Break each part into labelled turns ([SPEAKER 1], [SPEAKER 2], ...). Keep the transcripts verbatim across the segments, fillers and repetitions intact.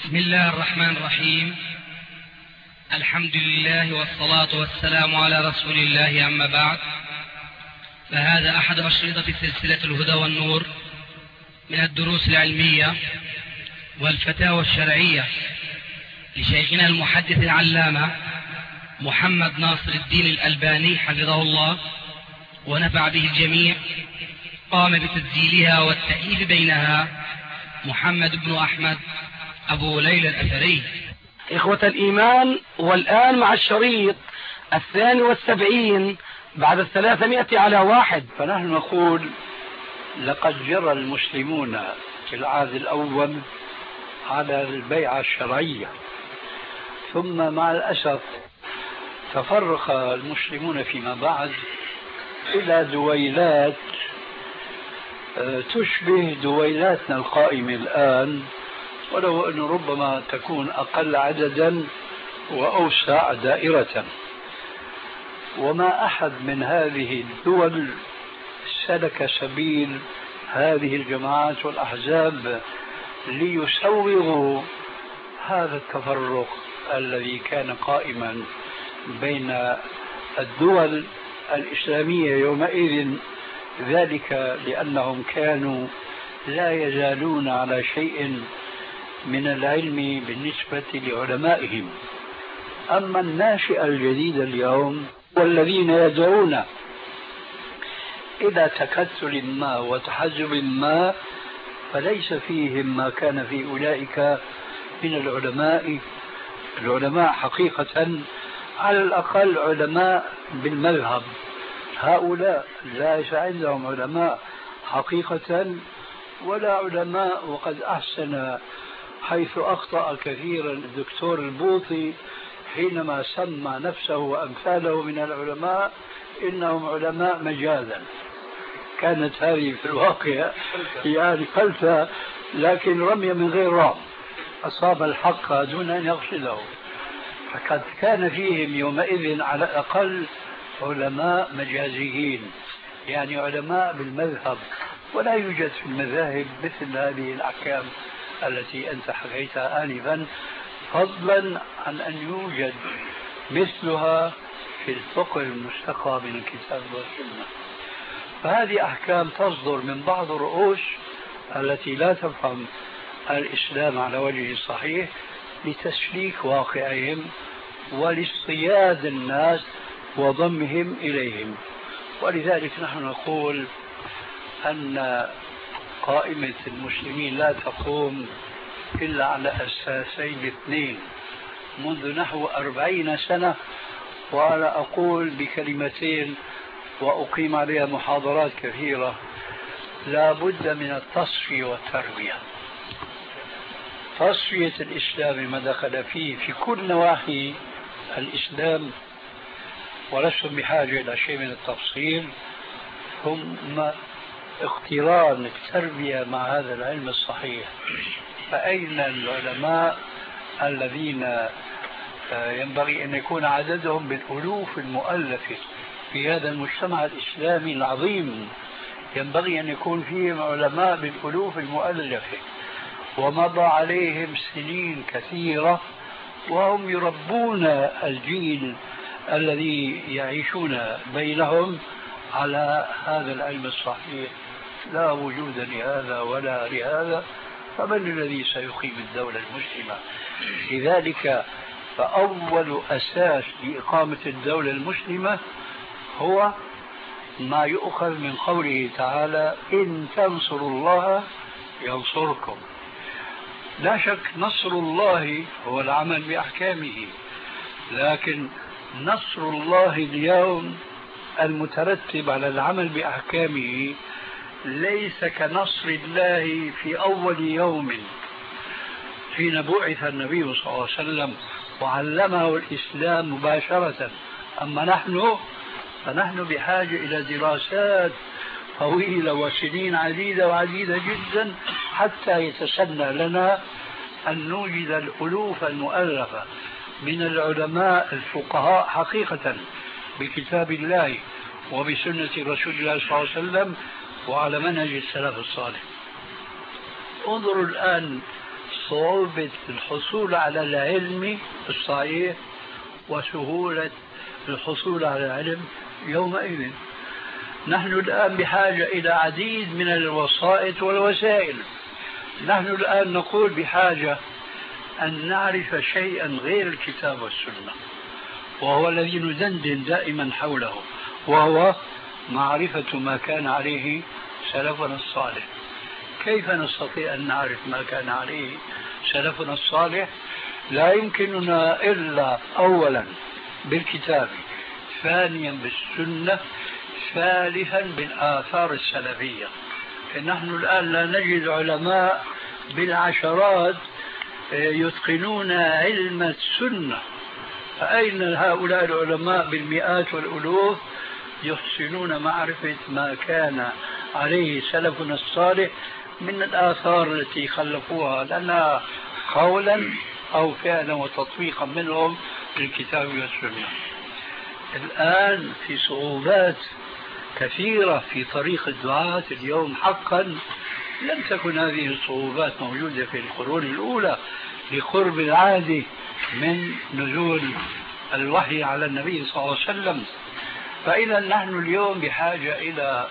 [SPEAKER 1] بسم الله الرحمن الرحيم. الحمد لله والصلاة والسلام على رسول الله، أما بعد، فهذا أحد أشرطة سلسلة الهدى والنور من الدروس العلمية والفتاوى الشرعية لشيخنا المحدث العلامة محمد ناصر الدين الألباني حفظه الله ونفع به الجميع. قام بتسجيلها والتأليف بينها محمد بن أحمد أبو ليلى الأثري.
[SPEAKER 2] إخوة الإيمان، والآن مع الشريط الثاني والسبعين بعد الثلاثمائة على واحد.
[SPEAKER 3] فنحن نقول لقد جرى المسلمون في العهد الأول على البيعة الشرعية، ثم مع الأسف تفرق المسلمون فيما بعد إلى دويلات تشبه دويلاتنا القائمة الآن، ولو أنه ربما تكون أقل عددا وأوسع دائرة. وما أحد من هذه الدول سلك سبيل هذه الجماعات والأحزاب ليسوغوا هذا التفرق الذي كان قائما بين الدول الإسلامية يومئذ، ذلك لأنهم كانوا لا يزالون على شيء من العلم بالنسبة لعلمائهم. أما الناشئة الجديدة اليوم والذين يدعون إلى تكتل ما وتحزب ما، فليس فيهم ما كان في أولئك من العلماء. العلماء حقيقة على الأقل علماء بالمذهب، هؤلاء ليس عندهم علماء حقيقة ولا علماء. وقد أحسن حيث أخطأ كثيرا الدكتور البوطي حينما سمى نفسه وأمثاله من العلماء إنهم علماء مجازا. كانت هذه في الواقع يعني فلسفة، لكن رمي من غير رام، أصاب الحق دون أن يقصده. فقد كان فيهم يومئذ على الأقل علماء مجازيين، يعني علماء بالمذهب، ولا يوجد في المذاهب مثل هذه الأحكام التي أنت حكيتها آنفا، فضلا عن أن يوجد مثلها في الفقه المستقى من الكتاب والسنة. فهذه أحكام تصدر من بعض الرؤوس التي لا تفهم الإسلام على وجهه الصحيح لتسليك واقعهم ولاصطياد الناس وضمهم إليهم. ولذلك نحن نقول أن قائمة المسلمين لا تقوم إلا على أساسين اثنين منذ نحو أربعين سنة، وأنا أقول بكلمتين وأقيم عليها محاضرات كثيرة: لا بد من التصفية والتربية. تصفية الإسلام ما دخل فيه في كل نواحي الإسلام، ولستم بحاجة إلى شيء من التفصيل، ثم اقتران التربية مع هذا العلم الصحيح. فأين العلماء الذين ينبغي أن يكون عددهم بالألوف المؤلفة في هذا المجتمع الإسلامي العظيم؟ ينبغي أن يكون فيهم علماء بالألوف المؤلفة، ومضى عليهم سنين كثيرة وهم يربون الجيل الذي يعيشون بينهم على هذا العلم الصحيح. لا وجود لهذا ولا لهذا، فمن الذي سيقيم الدولة المسلمة؟ لذلك فأول أساس لإقامة الدولة المسلمة هو ما يؤخذ من قوله تعالى: إن تنصروا الله ينصركم. لا شك نصر الله هو العمل بأحكامه، لكن نصر الله اليوم المترتب على العمل بأحكامه ليس كنصر الله في أول يوم حين بعث النبي صلى الله عليه وسلم وعلمه الإسلام مباشرة. أما نحن فنحن بحاجة إلى دراسات طويلة وسنين عديدة وعديدة جدا حتى يتسنى لنا أن نوجد الألوف المؤلفة من العلماء الفقهاء حقيقة بكتاب الله وبسنة رسول الله صلى الله عليه وسلم وعلى منهج السلف الصالح. انظروا الآن صعوبة الحصول على العلم الصحيح وسهولة الحصول على العلم يومئذ. نحن الآن بحاجة إلى عديد من الوسائط والوسائل. نحن الآن نقول بحاجة أن نعرف شيئا غير الكتاب والسنة، وهو الذي ندندن دائما حوله، وهو معرفة ما كان عليه سلفنا الصالح. كيف نستطيع أن نعرف ما كان عليه سلفنا الصالح؟ لا يمكننا إلا أولا بالكتاب، ثانيا بالسنة، ثالثا بالآثار السلفية. نحن الآن لا نجد علماء بالعشرات يتقنون علم السنة، فأين هؤلاء العلماء بالمئات والألوف يحسنون معرفة ما كان عليه سلفنا الصالح من الآثار التي خلفوها لنا قولا أو فعلا وتطبيقا منهم للكتاب والسنة. الآن في صعوبات كثيرة في طريق الدعاة اليوم. حقا لم تكن هذه الصعوبات موجودة في القرون الأولى لقرب العهد من نزول الوحي على النبي صلى الله عليه وسلم. فإذا نحن اليوم بحاجة إلى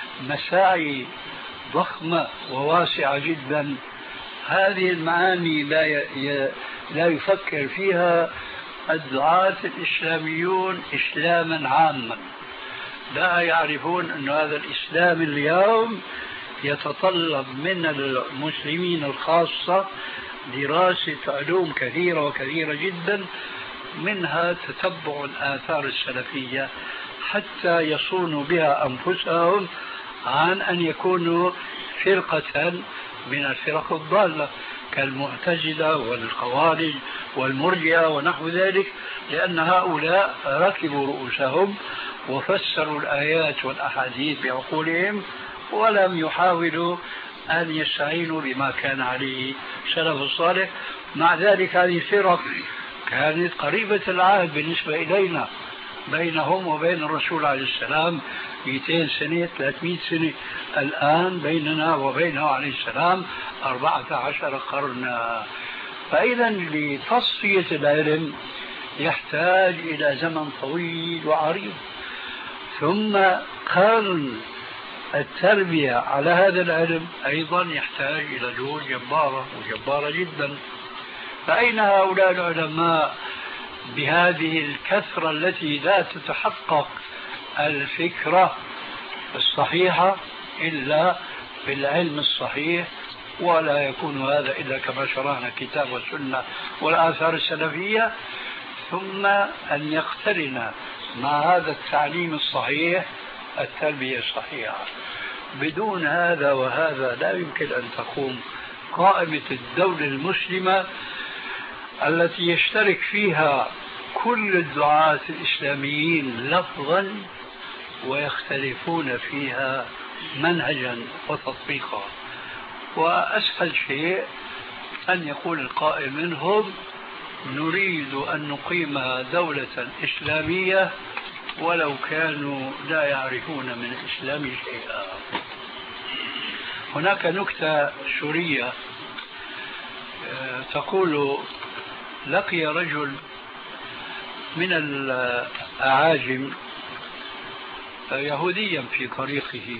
[SPEAKER 3] مساعي ضخمة وواسعة جدا. هذه المعاني لا ي... لا يفكر فيها الدعاة الإسلاميون إسلاما عاما، لا يعرفون أن هذا الإسلام اليوم يتطلب من المسلمين الخاصة دراسة علوم كثيرة وكثيرة جدا، منها تتبع الآثار السلفية حتى يصونوا بها أنفسهم عن أن يكونوا فرقة من الفرق الضالة كالمعتزلة والخوارج والمرجئة ونحو ذلك، لأن هؤلاء ركبوا رؤوسهم وفسروا الآيات والأحاديث بعقولهم ولم يحاولوا أن يستعينوا بما كان عليه سلف الصالح. مع ذلك هذه الفرق كانت قريبة العهد بالنسبة إلينا، بينهم وبين الرسول عليه السلام مئتين سنة ثلاثمئة سنة. الآن بيننا وبينه عليه السلام أربعة عشر قرنا. فإذا لتصفية العلم يحتاج إلى زمن طويل وعريض، ثم قرن التربية على هذا العلم أيضا يحتاج إلى جهود جبارة وجبارة جدا. فأين هؤلاء العلماء بهذه الكثرة التي لا تتحقق الفكرة الصحيحة إلا بالعلم الصحيح، ولا يكون هذا إلا كما شرعنا الكتاب والسنة والآثار السلفية، ثم أن يقترن مع هذا التعليم الصحيح التربية الصحيحة. بدون هذا وهذا لا يمكن أن تقوم قائمة الدولة المسلمة التي يشترك فيها كل الدعاة الإسلاميين لفظا ويختلفون فيها منهجا وتطبيقا. وأسهل شيء أن يقول القائل منهم نريد أن نقيم دولة إسلامية ولو كانوا لا يعرفون من الإسلام شيئا. هناك نكتة سورية تقول لقي رجل من الأعاجم يهوديا في طريقه،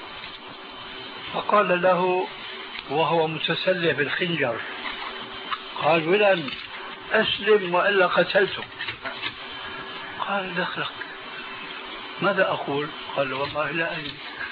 [SPEAKER 3] فقال له وهو متسلح بالخنجر، قال ولن أسلم وإلا قتلتك. قال دخلك ماذا أقول؟ قال والله لا أدري.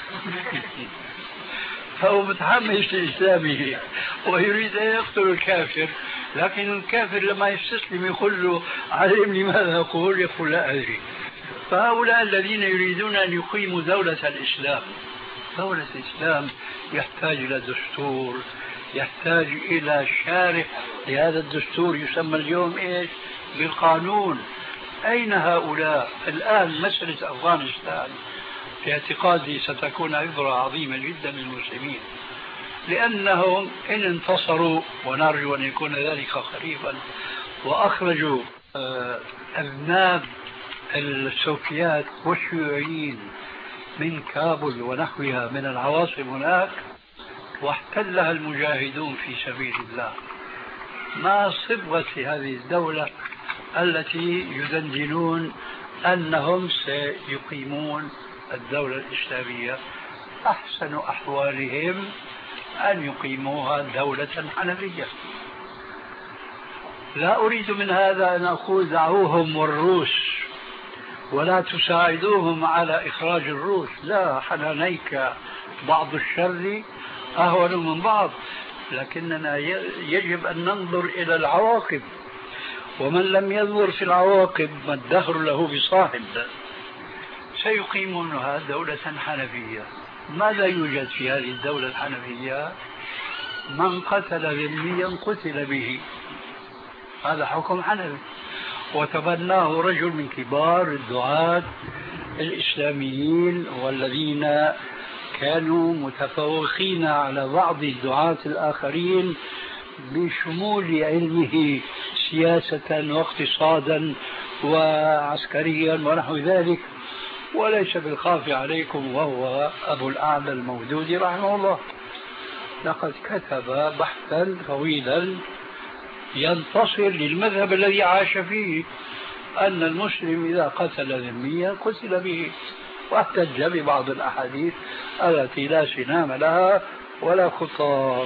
[SPEAKER 3] فهو متحمس لإسلامه ويريد أن يقتل الكافر، لكن الكافر لما يستسلم يقول له علمني ماذا أقول، يقول لا أدري. فهؤلاء الذين يريدون أن يقيموا دولة الإسلام، دولة الإسلام يحتاج إلى دستور، يحتاج إلى شارع لهذا الدستور يسمى اليوم إيش؟ بالقانون. أين هؤلاء الآن؟ مسألة أفغانستان في اعتقادي ستكون عبرة عظيمة جدا للمسلمين، لأنهم إن انتصروا ونرجو أن يكون ذلك قريبا وأخرجوا أذناب السوفيات والشيوعيين من كابل ونحوها من العواصم هناك، واحتلها المجاهدون في سبيل الله ما صبغة هذه الدولة التي يدندنون أنهم سيقيمون الدولة الإسلامية؟ أحسن أحوالهم أن يقيموها دولة حنفية. لا أريد من هذا أن أقول دعوهم والروس ولا تساعدوهم على إخراج الروس، لا، حنانيك بعض الشر أهون من بعض، لكننا يجب أن ننظر إلى العواقب، ومن لم ينظر في العواقب ما الدهر له بصاحب. سيقيمونها دولة حنفية. ماذا يوجد في هذه الدولة الحنفية؟ من قتل ذميا قتل به، هذا حكم حنفي، وتبناه رجل من كبار الدعاة الإسلاميين والذين كانوا متفوقين على بعض الدعاة الآخرين بشمول علمه سياسة واقتصادا وعسكريا ونحو ذلك، وليس بالخافي عليكم وهو أبو الأعلى المودودي رحمه الله. لقد كتب بحثا طويلا ينتصر للمذهب الذي عاش فيه، أن المسلم إذا قتل ذميا قتل به، واحتج ببعض الأحاديث التي لا سنام لها ولا خطام.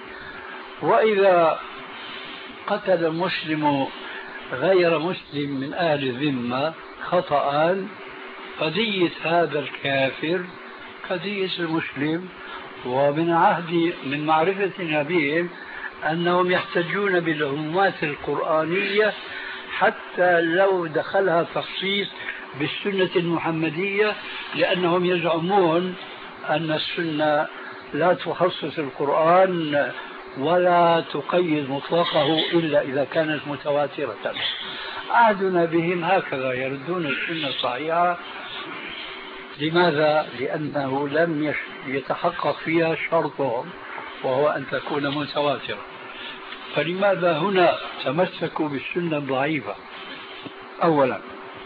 [SPEAKER 3] وإذا قتل المسلم غير مسلم من أهل الذمة خطأ، قضية هذا الكافر قضية المسلم. ومن عهد من معرفتنا بهم أنهم يحتجون بالعمومات القرآنية حتى لو دخلها تخصيص بالسنة المحمدية، لأنهم يزعمون أن السنة لا تخصص القرآن ولا تقيد مطلقه إلا إذا كانت متواترة. عهدنا بهم هكذا، يردون السنة الصحيحة. لماذا؟ لأنه لم يتحقق فيها شرطهم وهو أن تكون متواترة. فلماذا هنا تمسكوا بالسنة الضعيفة أولا،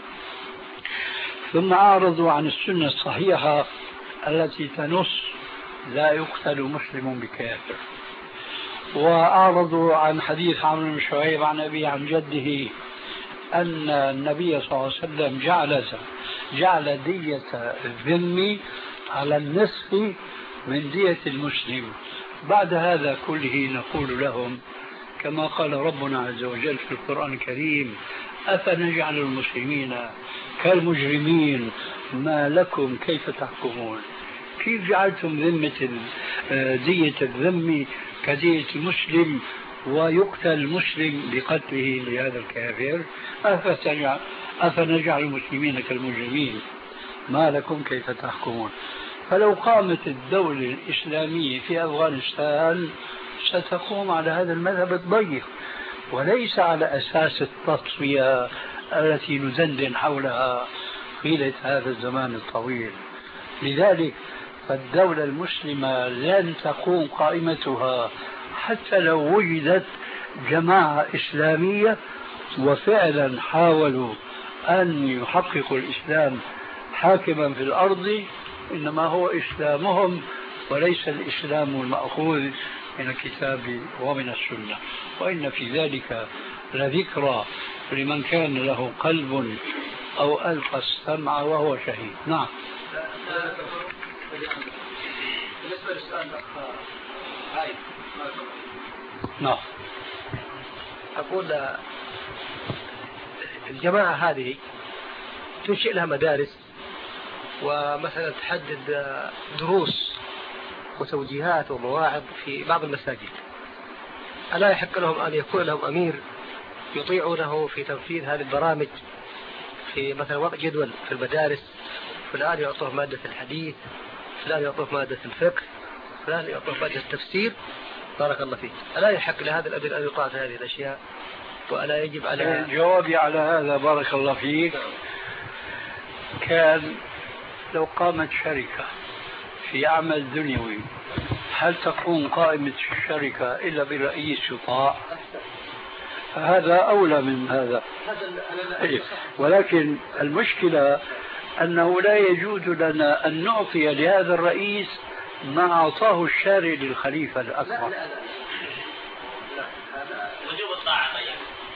[SPEAKER 3] ثم أعرضوا عن السنة الصحيحة التي تنص لا يقتل مسلم بكافر، وأعرضوا عن حديث عمرو بن شعيب عن أبي عن جده أن النبي صلى الله عليه وسلم جعل جعل دية الذم على النصف من دية المسلم. بعد هذا كله نقول لهم كما قال ربنا عز وجل في القرآن الكريم: أفنجعل المسلمين كالمجرمين ما لكم كيف تحكمون؟ كيف جعلتم ذمة دية الذم كدية المسلم ويقتل المسلم بقتله لهذا الكافر؟ أفنجعل المسلمين كالمجرمين ما لكم كيف تحكمون؟ فلو قامت الدولة الإسلامية في أفغانستان ستقوم على هذا المذهب الضيق، وليس على أساس التطفية التي ندندن حولها طيلة هذا الزمان الطويل. لذلك فالدولة المسلمة لن تقوم قائمتها حتى لو وجدت جماعة إسلامية وفعلا حاولوا أن يحققوا الإسلام حاكما في الأرض، إنما هو إسلامهم وليس الإسلام المأخوذ من الكتاب ومن السنة. وإن في ذلك لذكرى لمن كان له قلب أو ألقى السمع وهو شهيد. نعم.
[SPEAKER 4] بالنسبة للسؤال هاي
[SPEAKER 3] نعم.
[SPEAKER 4] أقول الجماعة هذه تنشئ لها مدارس ومثلا تحدد دروس وتوجيهات ومواعظ في بعض المساجد، ألا يحق لهم أن يكون لهم أمير يطيعونه في تنفيذ هذه البرامج، في مثلا وضع جدول في المدارس، فلان يعطوه مادة الحديث، فلان يعطوه مادة الفقه، فلان يعطوه مادة التفسير؟ بارك الله فيك. ألا يحق لهذا الأمير أن يطاع هذه الأشياء؟ وألا يجب على
[SPEAKER 3] جوابي على هذا بارك الله فيك كان لو قامت شركة في عمل دنيوي هل تقوم قائمة الشركة إلا برئيس يطاع؟ هذا أولى من هذا. ولكن المشكلة أنه لا يجوز لنا أن نعطي لهذا الرئيس ما أعطاه الشارع للخليفة الأكبر.
[SPEAKER 5] وجوب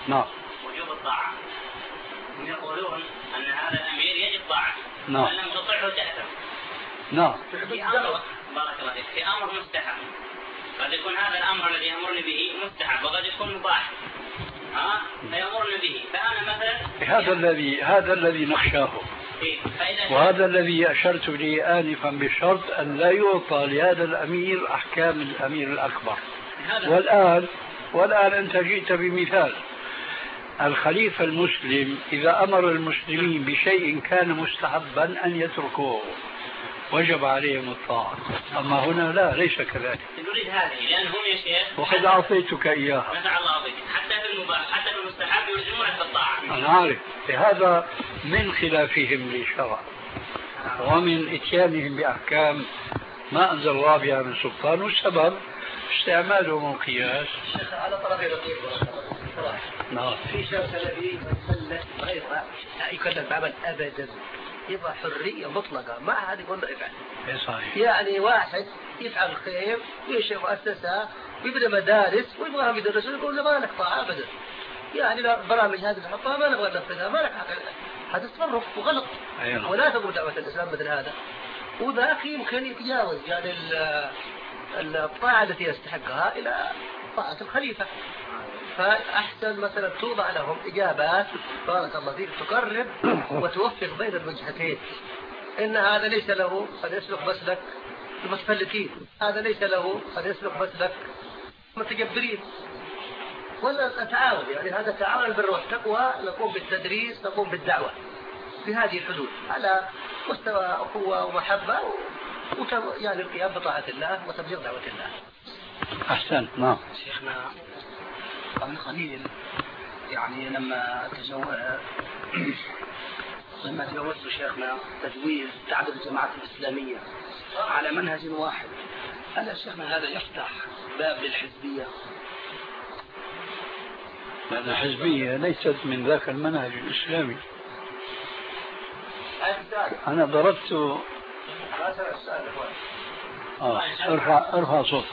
[SPEAKER 3] نعم.
[SPEAKER 5] وجوب الطاعة. هم يقولون أن هذا الأمير يجب طاعته.
[SPEAKER 3] نعم.
[SPEAKER 5] وأن لم تطعه تأثم.
[SPEAKER 3] نعم.
[SPEAKER 5] في أمر بارك الله فيك في أمر مستحب. قد يكون هذا الأمر الذي يأمرني به مستحب وقد يكون مباح. ها فيأمرني به فأنا مثلا
[SPEAKER 3] هذا الذي هذا الذي نخشاه. وهذا الذي أشرت إليه آنفا بالشرط أن لا يعطى لهذا الأمير أحكام الأمير الأكبر. والآن والآن أنت جئت بمثال الخليفة المسلم إذا أمر المسلمين بشيء كان مستحبا أن يتركوه وجب عليهم الطاعة. أما هنا لا، ليس كذلك.
[SPEAKER 5] نريد هذه لأن هم يا شيخ
[SPEAKER 3] وقد أعطيتك إياها.
[SPEAKER 5] نفع الله بك. حتى في المباح حتى في المستحب يلزمونك بالطاعة.
[SPEAKER 3] أنا عارف هذا من خلافهم للشرع ومن إتيانهم بأحكام ما أنزل الله بها من سلطان، والسبب استعمالهم القياس.
[SPEAKER 4] شيخ على طرف رقيق
[SPEAKER 3] نعم.
[SPEAKER 4] في شخص الذي يكلف غير يكلف بعمل أبدا، يبغى حرية مطلقة ما حد يقول له افعل.
[SPEAKER 3] صحيح.
[SPEAKER 4] يعني واحد يفعل الخير وينشئ مؤسسة ويبني مدارس ويبغاهم يدرسون يقول له ما لك طاعة أبدا. يعني البرامج هذه نحطها ما نبغى ننفذها ما لك حق. هذا تصرف وغلط.
[SPEAKER 3] أيوة.
[SPEAKER 4] ولا تقوم دعوة الإسلام مثل هذا. وذاك يمكن يتجاوز يعني الطاعة التي يستحقها إلى طاعة الخليفة. فأحسن مثلا توضع لهم إجابات بارك الله فيك تقرب وتوفق بين الوجهتين. إن هذا ليس له قد يسلك مسلك المتفلتين، هذا ليس له قد يسلك مسلك متجبرين. ولا نتعاون يعني هذا تعاون البر والتقوى، نقوم بالتدريس نقوم بالدعوة في هذه الحدود على مستوى أخوة ومحبة و يعني القيام بطاعة الله وتبليغ دعوة الله.
[SPEAKER 3] أحسن. نعم.
[SPEAKER 2] شيخنا قبل قليل يعني لما تجو... لما تجوزت شيخنا تجويز تعدد الجماعات الإسلامية على منهج واحد، هل شيخنا هذا يفتح باب للحزبية؟
[SPEAKER 3] لأن الحزبية ليست من ذاك المنهج الإسلامي. أنا ضربت آه. ارفع ارفع صوتك.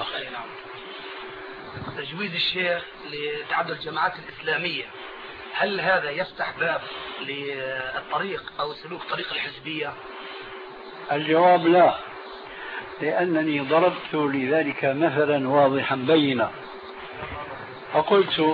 [SPEAKER 2] تجويز الشيخ لتعدد الجماعات الإسلامية هل هذا يفتح باب للطريق أو سلوك طريق الحزبية؟
[SPEAKER 3] الجواب لا، لأنني ضربت لذلك مثلا واضحا بينا فقلت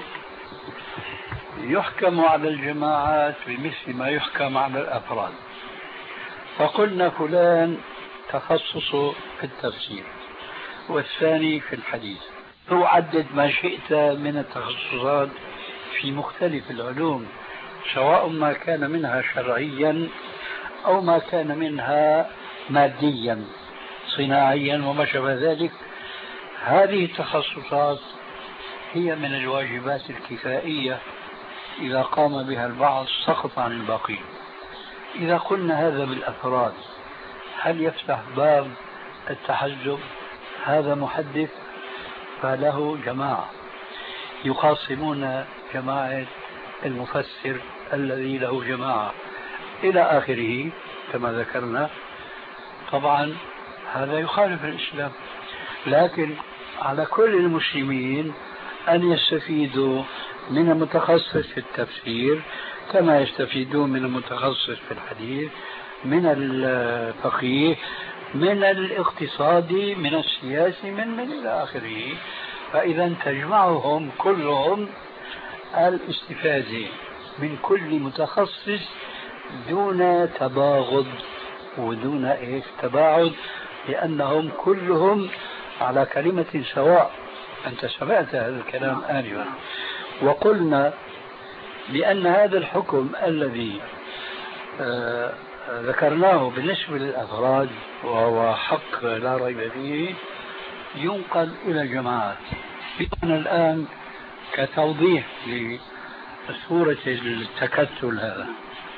[SPEAKER 3] يحكم على الجماعات بمثل ما يحكم على الأفراد. فقلنا فلان تخصصه في التفسير والثاني في الحديث، تعدد ما شئت من التخصصات في مختلف العلوم سواء ما كان منها شرعيا أو ما كان منها ماديا صناعيا وما شابه ذلك. هذه التخصصات هي من الواجبات الكفائية إذا قام بها البعض سقط عن الباقين. إذا قلنا هذا بالأفراد هل يفتح باب التحزب؟ هذا محدث فله جماعة يخاصمون جماعة المفسر الذي له جماعة إلى آخره كما ذكرنا. طبعا هذا يخالف الإسلام، لكن على كل المسلمين أن يستفيدوا من المتخصص في التفسير كما يستفيدون من المتخصص في الحديث، من الفقيه، من الاقتصادي، من السياسي، من من إلى آخره. فإذا تجمعهم كلهم الاستفادة من كل متخصص دون تباغض ودون إيش تباعد، لأنهم كلهم على كلمة سواء. أنت سمعت هذا الكلام آنفا. وقلنا بأن هذا الحكم الذي آه ذكرناه بالنسبة للأفراد وهو حق لا ريب فيه ينقل إلى الجماعات. بمعنى الآن كتوضيح لصورة التكتل هذا،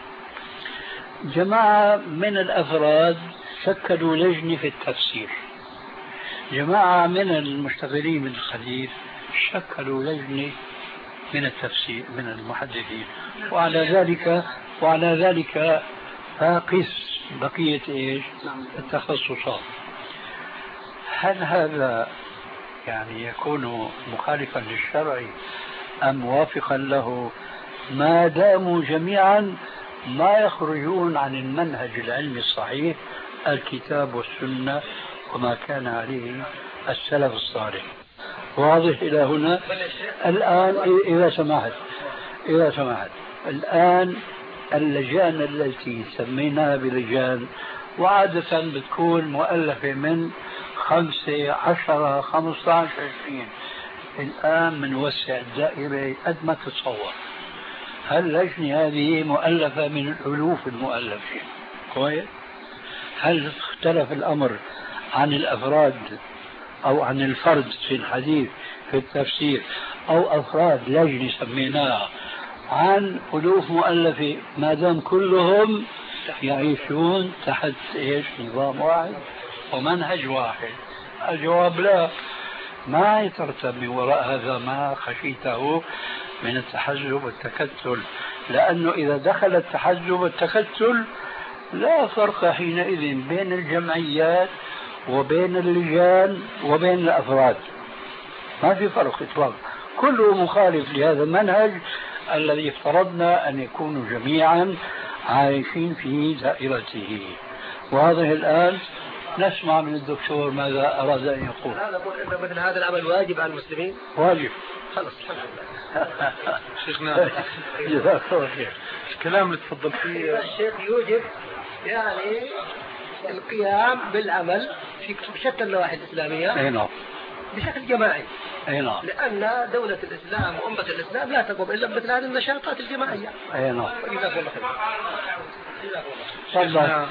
[SPEAKER 3] جماعة من الأفراد شكلوا لجنة في التفسير، جماعة من المشتغلين بالحديث شكلوا لجنة من التفسير من المحدثين، وعلى ذلك وعلى ذلك فاقس بقية إيش التخصصات. هل هذا يعني يكون مخالفا للشرع أم موافقا له، ما داموا جميعا ما يخرجون عن المنهج العلمي الصحيح، الكتاب والسنة وما كان عليه السلف الصالح. واضح إلى هنا؟ الآن إذا سمحت إذا سمحت الآن اللجان التي سميناها بلجان وعادة بتكون مؤلفة من خمسة عشرة خمسة عشر عشرين، الآن بنوسع الدائرة قد ما تتصور. هاللجنة هذه مؤلفة من الألوف المؤلفين، كويس؟ هل اختلف الأمر عن الأفراد أو عن الفرد في الحديث في التفسير، أو أفراد لجنة سميناها عن ألوف مؤلفة، ما دام كلهم يعيشون تحت إيش؟ نظام واحد ومنهج واحد؟ الجواب لا. ما يترتب من وراء هذا ما خشيته من التحزب والتكتل، لأنه إذا دخل التحزب والتكتل لا فرق حينئذ بين الجمعيات وبين اللجان وبين الأفراد، ما في فرق إطلاقا، كله مخالف لهذا المنهج الذي افترضنا أن يكونوا جميعا عايشين في دائرته. واضح الآن؟ نسمع من الدكتور ماذا أراد أن يقول.
[SPEAKER 4] هذا أقول أن مثل هذا العمل واجب على المسلمين.
[SPEAKER 3] واجب.
[SPEAKER 4] خلص الحمد لله.
[SPEAKER 6] شيخنا
[SPEAKER 3] جزاك الله خير.
[SPEAKER 6] الكلام اللي تفضل فيه
[SPEAKER 4] الشيخ يوجب يعني القيام بالعمل في شتى النواحي الإسلامية.
[SPEAKER 3] أي نعم.
[SPEAKER 4] بشكل جماعي.
[SPEAKER 3] أي نعم.
[SPEAKER 4] لأن دولة الإسلام وأمة الإسلام لا تقوم إلا بمثل هذه النشاطات الجماعية.
[SPEAKER 3] أي نعم.
[SPEAKER 4] جزاك الله خير.
[SPEAKER 3] تفضل.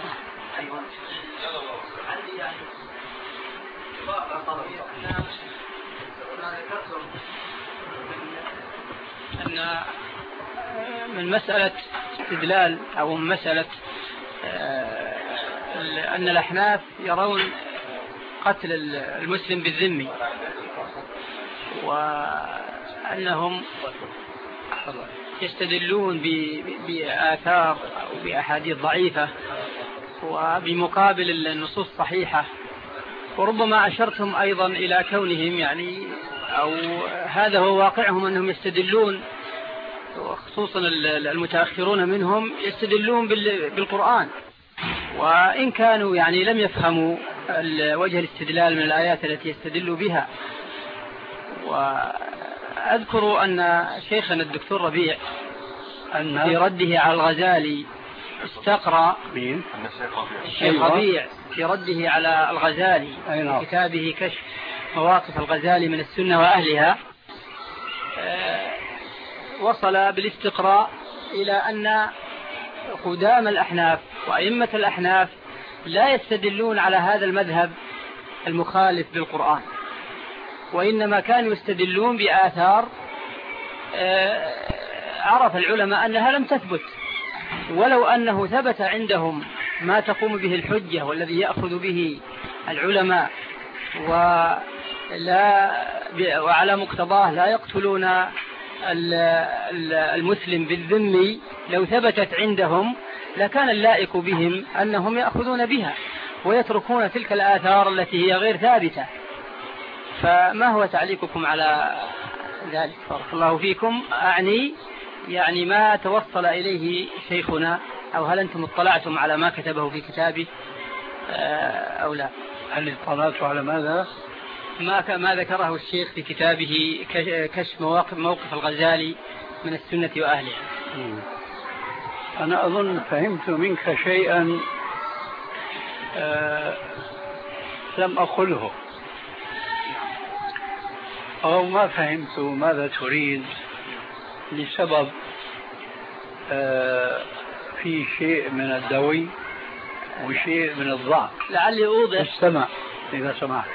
[SPEAKER 1] أن من مسألة استدلال أو من مسألة أن الأحناف يرون قتل المسلم بالذمي، وأنهم يستدلون بآثار أو بأحاديث ضعيفة وبمقابل النصوص الصحيحة، وربما أشرتم أيضا إلى كونهم يعني أو هذا هو واقعهم أنهم يستدلون، وخصوصا المتأخرون منهم يستدلون بالقرآن، وإن كانوا يعني لم يفهموا وجه الاستدلال من الآيات التي يستدلوا بها. وأذكر أن شيخنا الدكتور ربيع أن في رده على الغزالي استقرأ الشيخ ربيع في رده على الغزالي في كتابه كشف مواقف الغزالي من السنة وأهلها، وصل بالاستقراء إلى أن قدام الأحناف وأئمة الأحناف لا يستدلون على هذا المذهب المخالف بالقرآن، وإنما كانوا يستدلون بآثار عرف العلماء أنها لم تثبت، ولو أنه ثبت عندهم ما تقوم به الحجة والذي يأخذ به العلماء ولا وعلى مقتضاه لا يقتلون المسلم بالذم، لو ثبتت عندهم لكان اللائق بهم أنهم يأخذون بها ويتركون تلك الآثار التي هي غير ثابتة. فما هو تعليقكم على ذلك؟ بارك الله فيكم. أعني يعني ما توصل إليه شيخنا، أو هل أنتم اطلعتم على ما كتبه في كتابه أو لا؟
[SPEAKER 3] هل اطلعتم على ماذا؟
[SPEAKER 1] ما ما ذكره الشيخ في كتابه كشف مواقف موقف الغزالي من السنة وأهلها.
[SPEAKER 3] أنا أظن فهمت منك شيئا أه لم أقله، أو ما فهمت ماذا تريد لسبب أه في شيء من الدوي وشيء من الضعف.
[SPEAKER 1] لعلي أوضح.
[SPEAKER 3] استمع إذا سمحت.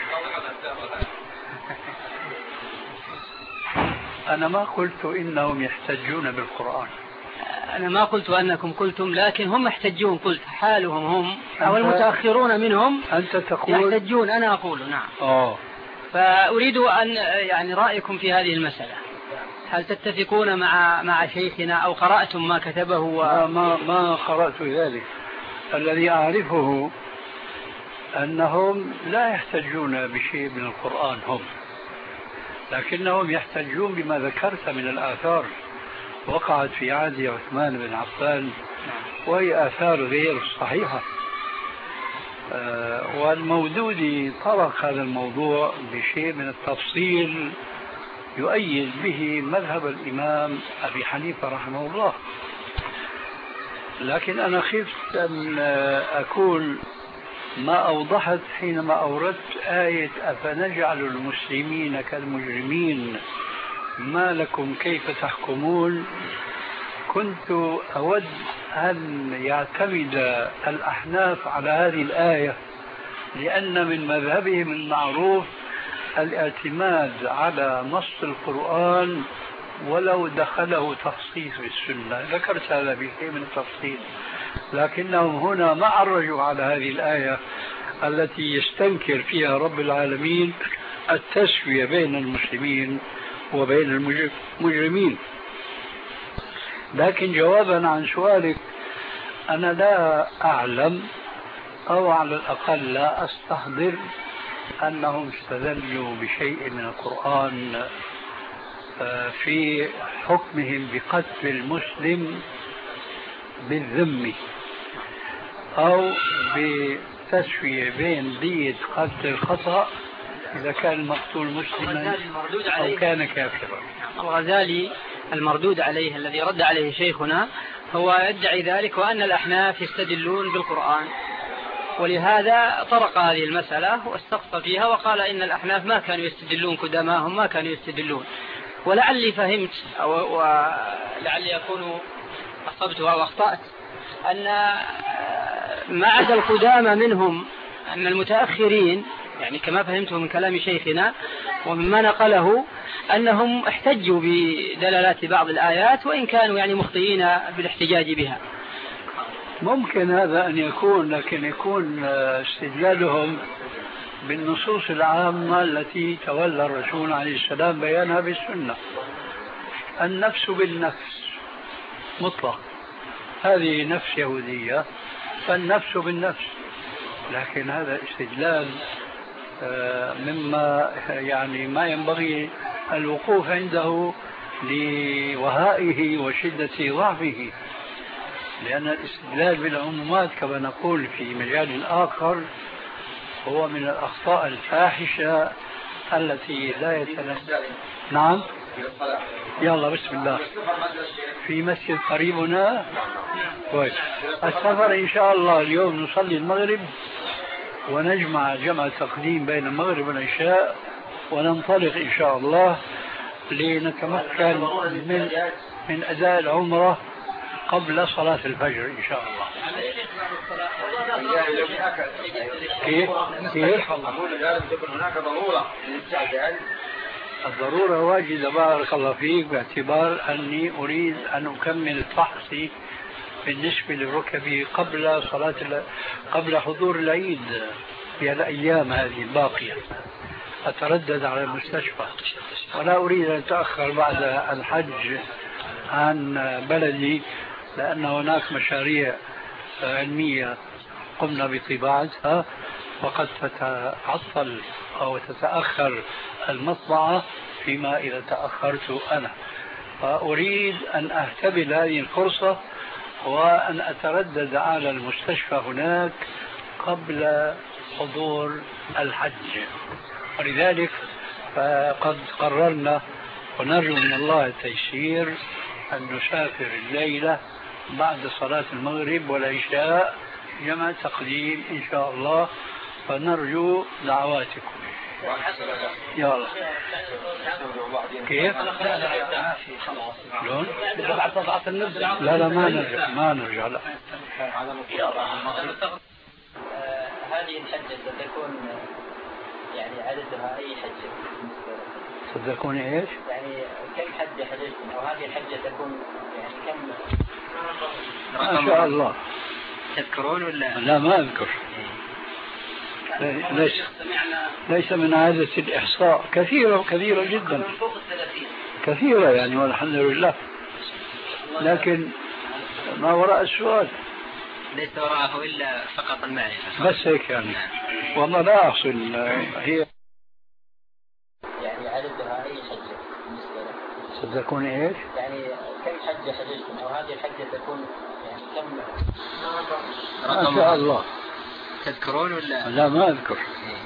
[SPEAKER 3] أنا ما قلت إنهم يحتجون بالقرآن،
[SPEAKER 1] أنا ما قلت أنكم قلتم، لكن هم يحتجون، قلت حالهم هم أو المتأخرون منهم
[SPEAKER 3] أنت تقول
[SPEAKER 1] يحتجون، أنا أقول نعم.
[SPEAKER 3] أوه.
[SPEAKER 1] فأريد أن يعني رأيكم في هذه المسألة، هل تتفقون مع مع شيخنا أو قرأتم ما كتبه و...
[SPEAKER 3] ما, ما, ما قرأت ذلك. الذي أعرفه أنهم لا يحتجون بشيء من القرآن هم، لكنهم يحتجون بما ذكرت من الآثار وقعت في عهد عثمان بن عفان، وهي آثار غير صحيحة. آه والمودودي طرق هذا الموضوع بشيء من التفصيل يؤيد به مذهب الإمام أبي حنيفة رحمه الله. لكن أنا خفت أن أكون ما أوضحت حينما أوردت آية أفنجعل المسلمين كالمجرمين ما لكم كيف تحكمون. كنت أود أن يعتمد الأحناف على هذه الآية، لأن من مذهبهم المعروف الاعتماد على نص القرآن ولو دخله تخصيص بالسنة. ذكرت هذا بشيء من التفصيل، لكنهم هنا ما عرجوا على هذه الآية التي يستنكر فيها رب العالمين التسوية بين المسلمين وبين المجرمين. لكن جوابا عن سؤالك، أنا لا أعلم أو على الأقل لا أستحضر أنهم استدلوا بشيء من القرآن في حكمهم بقتل المسلم بالذم أو بتسوية بين دية قتل الخطأ إذا كان المقتول مسلما أو كان كافرا.
[SPEAKER 1] الغزالي المردود عليه الذي رد عليه شيخنا هو يدعي ذلك، وأن الأحناف يستدلون بالقرآن، ولهذا طرق هذه المسألة واستقصى فيها وقال إن الأحناف ما كانوا يستدلون قداماهم ما كانوا يستدلون. ولعلي فهمت أو ولعلي أكون أصبت أو أخطأت أن ما عدا القدامى منهم أن المتأخرين، يعني كما فهمته من كلام شيخنا ومما نقله، أنهم احتجوا بدلالات بعض الآيات وإن كانوا يعني مخطئين بالاحتجاج بها.
[SPEAKER 3] ممكن هذا أن يكون، لكن يكون استدلالهم بالنصوص العامة التي تولى الرسول عليه السلام بيانها بالسنة. النفس بالنفس مطلق، هذه نفس يهودية فالنفس بالنفس، لكن هذا استدلال مما يعني ما ينبغي الوقوف عنده لوهائه وشدة ضعفه، لأن الاستدلال بالعمومات كما نقول في مجال آخر هو من الأخطاء الفاحشة التي لا يتنزل. نعم يلا بسم الله. في مسجد قريبنا كويس. السفر إن شاء الله اليوم نصلي المغرب ونجمع جمع تقديم بين المغرب والعشاء وننطلق إن شاء الله لنتمكن من من أداء العمرة قبل صلاة الفجر إن شاء الله. كيف؟ كيف؟ هناك ضرورة. الضرورة واجدة بارك الله فيك، باعتبار أني أريد أن أكمل فحصي بالنسبة لركبي قبل صلاة قبل حضور العيد في الأيام هذه الباقية. أتردد على المستشفى ولا أريد أن أتأخر بعد الحج عن بلدي، لأن هناك مشاريع علمية قمنا بطباعتها وقد تتعطل أو تتأخر المطبعة فيما إذا تأخرت أنا، فأريد أن أهتبل هذه الفرصة وأن أتردد على المستشفى هناك قبل حضور الحج. ولذلك فقد قررنا ونرجو من الله التيسير أن نسافر الليلة بعد صلاة المغرب والعشاء جمع تقديم إن شاء الله، فنرجو دعواتكم. يلا كيف؟ شلون؟ لا لا ما نرجع ما نرجع لا.
[SPEAKER 1] هذه الحجة ستكون يعني عددها أي حجة؟
[SPEAKER 3] ستكون إيش؟
[SPEAKER 1] يعني كم حجة حججتم أو هذه الحجة تكون يعني كم؟
[SPEAKER 3] ما شاء الله.
[SPEAKER 1] تذكرون ولا؟
[SPEAKER 3] لا ما أذكر. ليس ليس من عادة الإحصاء، كثيرة كثيرة جدا كثيرة يعني والحمد لله، لكن ما وراء السؤال
[SPEAKER 1] ليس وراءه إلا فقط المعرفة
[SPEAKER 3] بس هيك يعني. والله لا أحصل هي
[SPEAKER 1] يعني عددها أي
[SPEAKER 3] ستكون إيش؟
[SPEAKER 1] يعني كم حجة حججتم أو هذه الحجة تكون يعني كم
[SPEAKER 3] ما شاء الله.
[SPEAKER 1] تذكرون ولا؟
[SPEAKER 3] لا ما أذكر.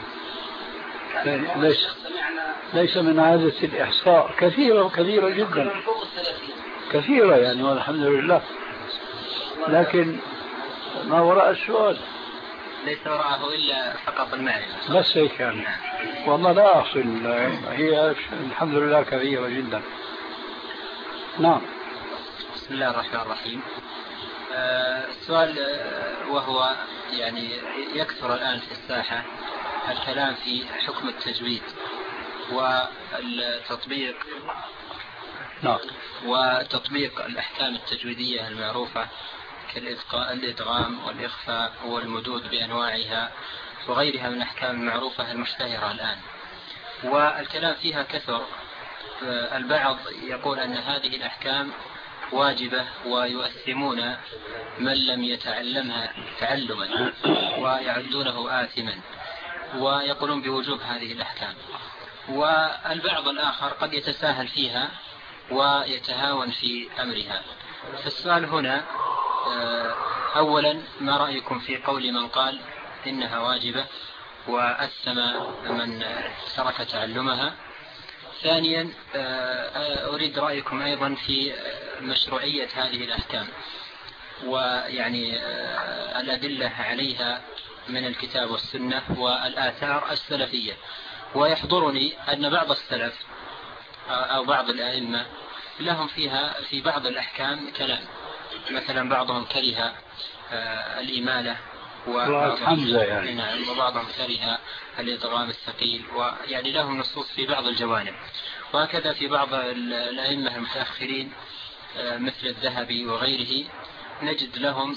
[SPEAKER 3] ليس ليس من عادة الإحصاء، كثيرة كثيرة جدا، كثيرة يعني والحمد لله، لكن ما وراء السؤال
[SPEAKER 1] ليس وراءه إلا فقط المعرفة
[SPEAKER 3] بس هيك يعني. والله لا أحصل، هي الحمد لله كثيرة جدا. نعم.
[SPEAKER 1] بسم الله الرحمن الرحيم. السؤال آه وهو يعني يكثر الآن في الساحة الكلام في حكم التجويد والتطبيق.
[SPEAKER 3] نعم.
[SPEAKER 1] وتطبيق الأحكام التجويدية المعروفة كالإدغام والإخفاء والمدود بأنواعها وغيرها من الأحكام المعروفة المشتهرة الآن، والكلام فيها كثر. البعض يقول أن هذه الأحكام واجبة ويؤثمون من لم يتعلمها تعلما ويعدونه آثما ويقولون بوجوب هذه الأحكام، والبعض الآخر قد يتساهل فيها ويتهاون في أمرها. فالسؤال هنا أولا ما رأيكم في قول من قال إنها واجبة وأثم من ترك تعلمها؟ ثانيا أريد رأيكم أيضا في مشروعية هذه الأحكام ويعني الأدلة عليها من الكتاب والسنة والآثار السلفية. ويحضرني أن بعض السلف أو بعض الأئمة لهم فيها في بعض الأحكام كلام، مثلا بعضهم كره الإمالة
[SPEAKER 3] وحمزة يعني.
[SPEAKER 1] نعم. وبعضهم كره الإدغام الثقيل، ويعني لهم نصوص في بعض الجوانب. وهكذا في بعض الأئمة المتأخرين مثل الذهبي وغيره نجد لهم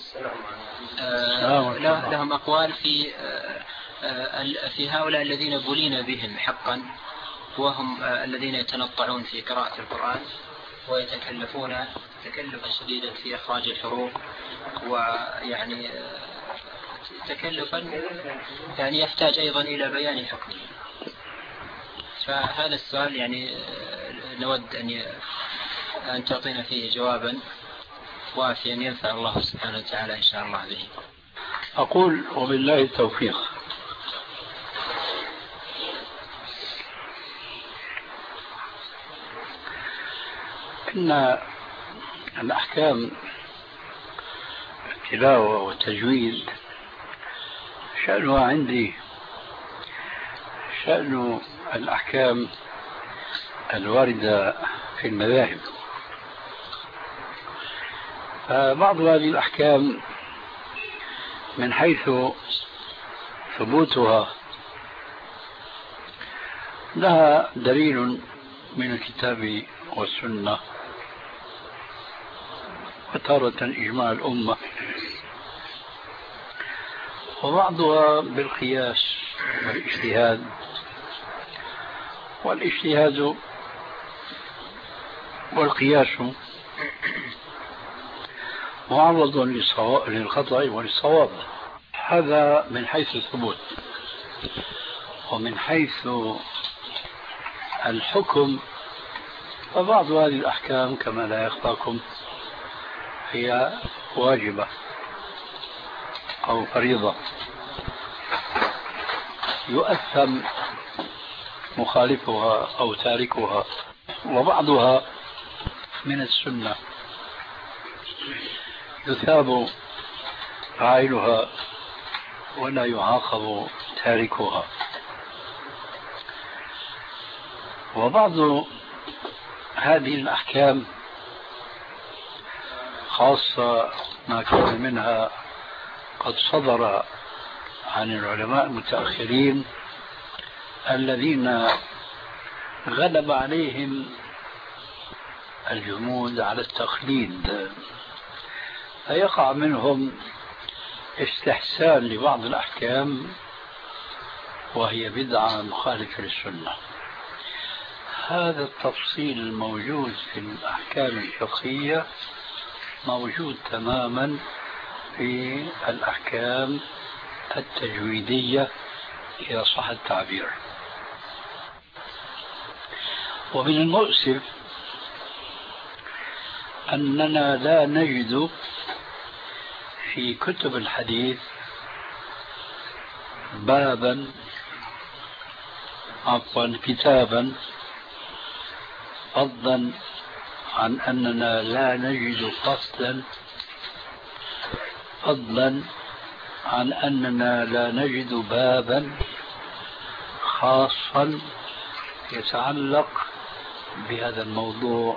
[SPEAKER 1] لهم أقوال في في هؤلاء الذين بلين بهم حقا، وهم الذين يتنطعون في قراءة القرآن ويتكلفون تكلفا شديدا في إخراج الحروف، ويعني تكلفا يعني يحتاج أيضا إلى بيان حكمه. فهذا السؤال يعني نود أن أن تعطينا فيه جوابا وافيا ينفع الله سبحانه وتعالى إن شاء الله به.
[SPEAKER 3] أقول وبالله التوفيق. إن الأحكام التلاوة والتجويد شأنها عندي شأن الأحكام الواردة في المذاهب. فبعض هذه الأحكام من حيث ثبوتها لها دليل من الكتاب والسنة وتارة إجماع الأمة، وبعضها بالقياس والاجتهاد، والاجتهاد والقياس معرض للخطأ وللصواب. هذا من حيث الثبوت. ومن حيث الحكم فبعض هذه الأحكام كما لا يخفاكم هي واجبة أو فريضة يؤثم مخالفها أو تاركها، وبعضها من السنة يثاب فاعلها ولا يعاقب تاركها. وبعض هذه الأحكام خاصة ما كان منها قد صدر عن العلماء المتأخرين الذين غلب عليهم الجمود على التقليد، فيقع منهم استحسان لبعض الأحكام وهي بدعة مخالفة للسنة. هذا التفصيل الموجود في الأحكام الفقهية موجود تماما في الأحكام التجويدية إذا صح التعبير. ومن المؤسف أننا لا نجد في كتب الحديث بابا عفوا كتابا، فضلا عن أننا لا نجد فصلا، فضلا عن أننا لا نجد بابا خاصا يتعلق بهذا الموضوع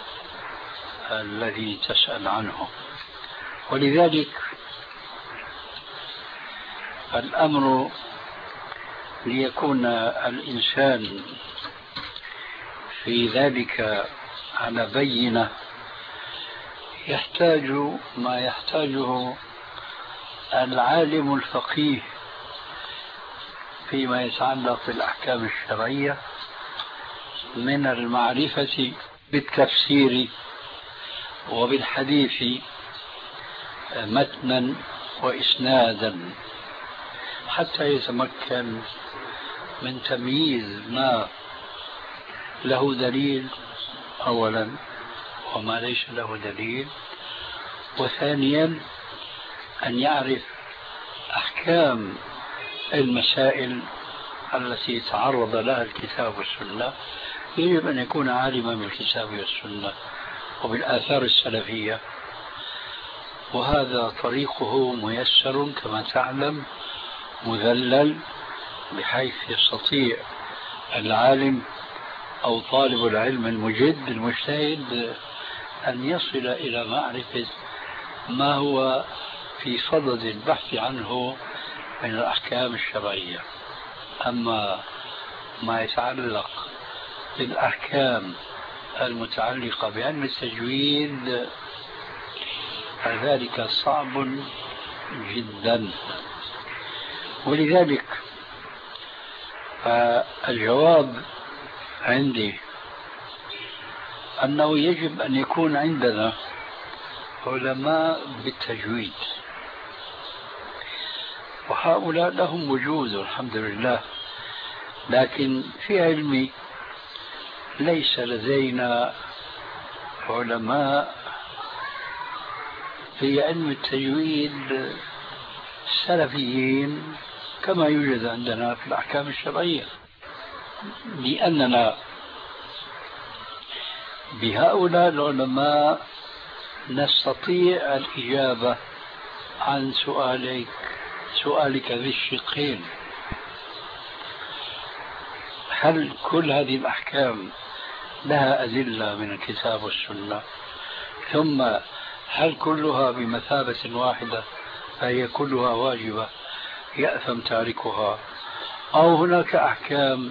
[SPEAKER 3] الذي تسأل عنه. ولذلك الأمر ليكون الإنسان في ذلك على بينة يحتاج ما يحتاجه العالم الفقيه فيما يتعلق بالأحكام الشرعية من المعرفة بالتفسير وبالحديث متنا وإسنادا، حتى يتمكن من تمييز ما له دليل أولا وما ليس له دليل، وثانيا أن يعرف أحكام المسائل التي تعرض لها الكتاب والسنة. يجب أن يكون عالما بالكتاب والسنة وبالآثار السلفية، وهذا طريقه ميسر كما تعلم، مذلل، بحيث يستطيع العالم أو طالب العلم المجد المجتهد أن يصل إلى معرفة ما هو في صدد البحث عنه من الأحكام الشرعية. أما ما يتعلق بالأحكام المتعلقة بعلم التجويد فذلك صعب جدا. ولذلك فالجواب عندي أنه يجب أن يكون عندنا علماء بالتجويد، وهؤلاء لهم وجود الحمد لله، لكن في علمي ليس لدينا علماء في علم التجويد سلفيين كما يوجد عندنا في الأحكام الشرعية، لأننا بهؤلاء العلماء نستطيع الإجابة عن سؤالك سؤالك ذي الشقين: هل كل هذه الأحكام لها أدلة من الكتاب والسنة؟ ثم هل كلها بمثابة واحدة فهي كلها واجبة يأثم تاركها، أو هناك أحكام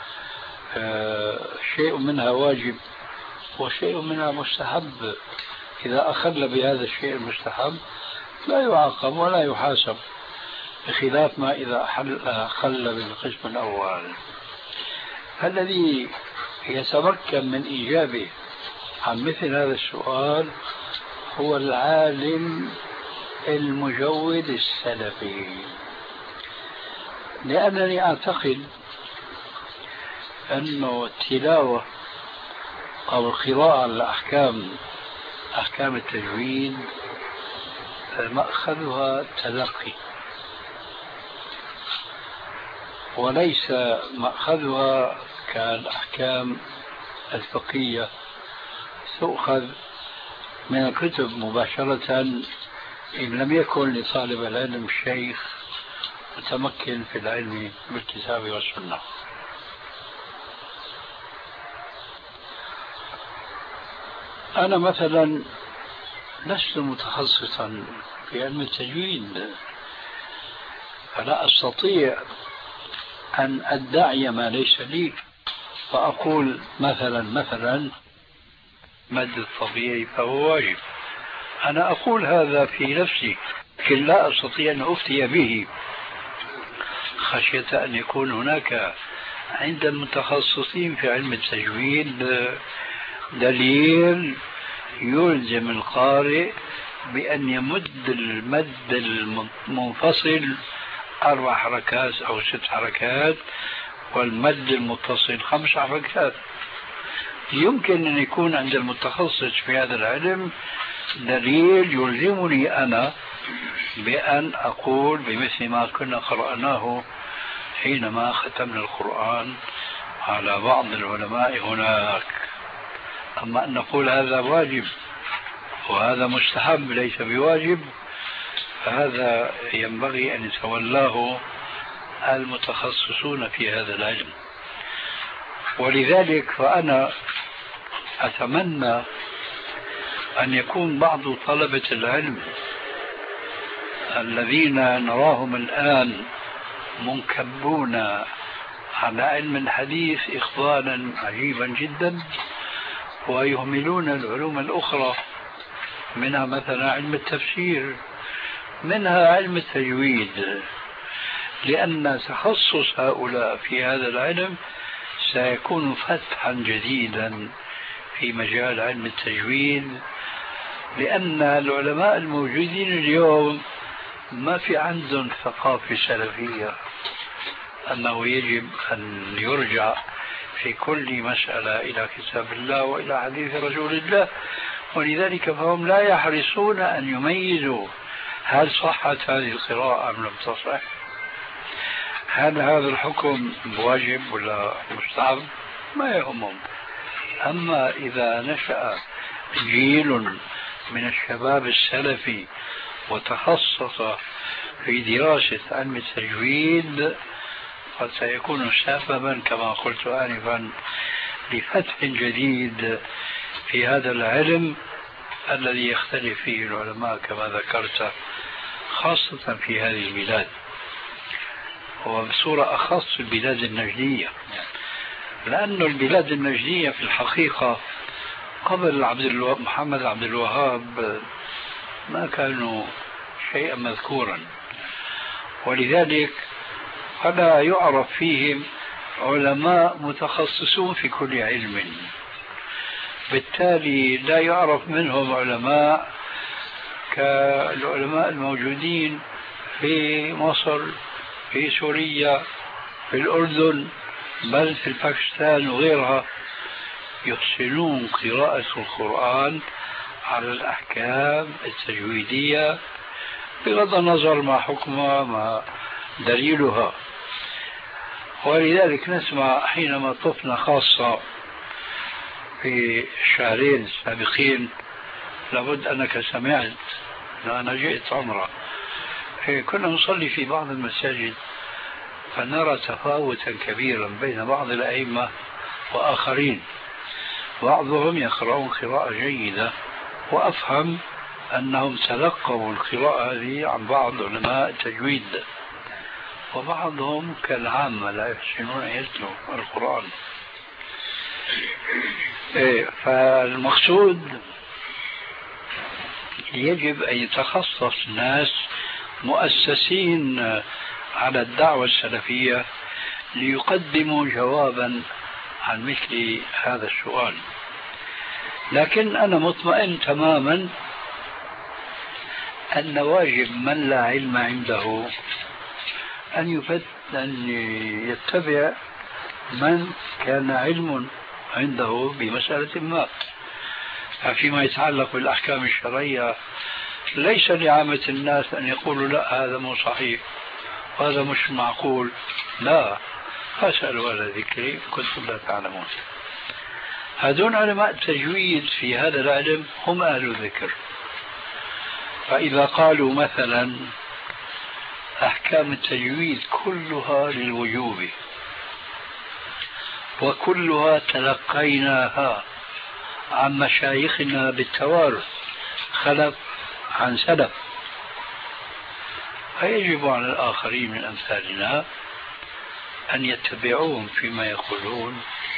[SPEAKER 3] شيء منها واجب وشيء منها مستحب، إذا أخل بهذا الشيء المستحب لا يعاقب ولا يحاسب، بخلاف ما إذا أخل بالقسم الأول. الذي يتمكن من إجابة عن مثل هذا السؤال هو العالم المجود السلفي، لأنني أعتقد أن التلاوة أو القراءة على أحكام أحكام التجويد مأخذها تلقي، وليس مأخذها كالأحكام الفقهية تؤخذ من الكتب مباشرة إن لم يكن لطالب العلم شيخ متمكن في العلم بالكتاب والسنة. أنا مثلا لست متخصصا في علم التجويد، فلا أستطيع أن أدعي ما ليس لي، فأقول مثلا مثلا مد الطبيعي فهو واجب. أنا أقول هذا في نفسي، لكن لا أستطيع أن أفتي به خشية أن يكون هناك عند المتخصصين في علم التجويد دليل يلزم القارئ بأن يمد المد المنفصل أربع حركات أو ست حركات والمد المتصل خمس حركات، يمكن أن يكون عند المتخصص في هذا العلم دليل يلزمني أنا بأن أقول بمثل ما كنا قرأناه حينما ختمنا القرآن على بعض العلماء هناك. أما أن نقول هذا واجب وهذا مستحب ليس بواجب، فهذا ينبغي أن يتولاه المتخصصون في هذا العلم. ولذلك فأنا أتمنى أن يكون بعض طلبة العلم الذين نراهم الآن منكبون على علم الحديث إقبالا عجيبا جدا، ويهملون العلوم الأخرى، منها مثلا علم التفسير، منها علم التجويد، لأن تخصص هؤلاء في هذا العلم سيكون فتحا جديدا في مجال علم التجويد، لأن العلماء الموجودين اليوم ما في عندهم ثقافة سلفية أنه يجب أن يرجع في كل مسألة إلى كتاب الله وإلى حديث رسول الله، ولذلك فهم لا يحرصون أن يميزوا هل صحت هذه القراءة أم لم تصح، هل هذا الحكم واجب ولا مستحب، ما يهمهم. أما إذا نشأ جيل من الشباب السلفي وتخصص في دراسة علم التجويد قد سيكون سببا كما قلت آنفا لفتح جديد في هذا العلم الذي يختلف فيه العلماء كما ذكرت، خاصة في هذه البلاد، وبصورة أخص البلاد النجدية، لأن البلاد النجدية في الحقيقة قبل عبد الو... محمد عبد الوهاب ما كانوا شيئا مذكورا، ولذلك فلا يعرف فيهم علماء متخصصون في كل علم، بالتالي لا يعرف منهم علماء كالعلماء الموجودين في مصر، في سوريا، في الأردن، بل في باكستان وغيرها، يحسنون قراءة القرآن على الأحكام التجويدية بغض النظر ما حكمها ما دليلها. ولذلك نسمع حينما طفنا خاصة في الشهرين السابقين، لابد أنك سمعت، أنا جئت عمره، كنا نصلي في بعض المساجد فنرى تفاوتا كبيرا بين بعض الأئمة وآخرين، بعضهم يقرؤون قراءة جيدة وأفهم أنهم تلقوا القراءة هذه عن بعض علماء التجويد، وبعضهم كالعامة لا يحسنون أن يتلوا القرآن. إيه، فالمقصود يجب أن يتخصص ناس مؤسسين على الدعوة السلفية ليقدموا جوابا عن مثل هذا السؤال. لكن أنا مطمئن تماما أن واجب من لا علم عنده أن يفت أن يتبع من كان علم عنده بمسألة ما. فيما يتعلق بالأحكام الشرعية ليس لعامة الناس أن يقولوا لا هذا مو صحيح وهذا مش معقول، لا، فاسألوا على ذكري كنتم لا تعلمون. هذون علماء التجويد في هذا العلم هم أهل الذكر، فإذا قالوا مثلا أحكام التجويد كلها للوجوب وكلها تلقيناها عن مشايخنا بالتوارث خلف عن سلف، فيجب على الآخرين من أمثالنا أن يتبعوهم فيما يقولون.